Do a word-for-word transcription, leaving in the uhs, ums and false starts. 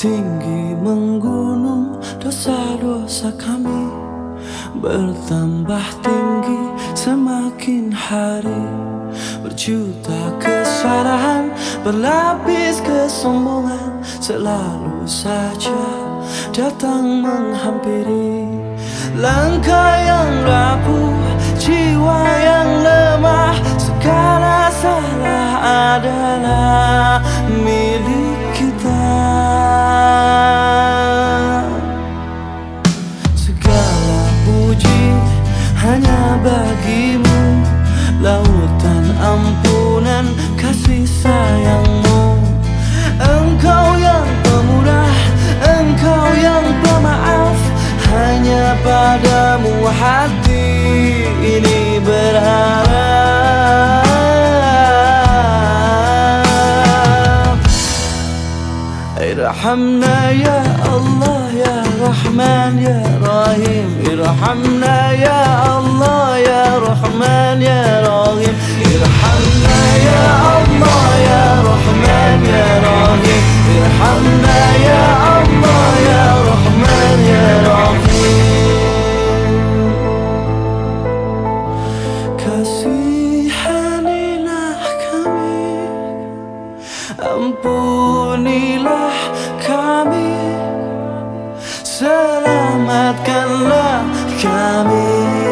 tinggi menggunung dosa-dosa kami, bertambah tinggi semakin hari. Berjuta kesalahan berlapis kesombongan selalu saja datang menghampiri. Langkah yang rapuh, jiwa yang lemah, segala salah adalah milik kita. Segala puji hanya bagimu, lautan ampunan kasih sayangmu. Engkau yang pemurah, engkau yang pemaaf, hanya padamu hati ini berharap. Irhamna ya Allah ya Rahman ya Rahim, irhamna ya Allah ya Rahman ya Rahim, irhamna ya Allah ya Rahman ya Rahim, irhamna ya Allah ya Rahman ya Rahim. Kasihanilah kami, ampunilah kami, selamatkanlah kami.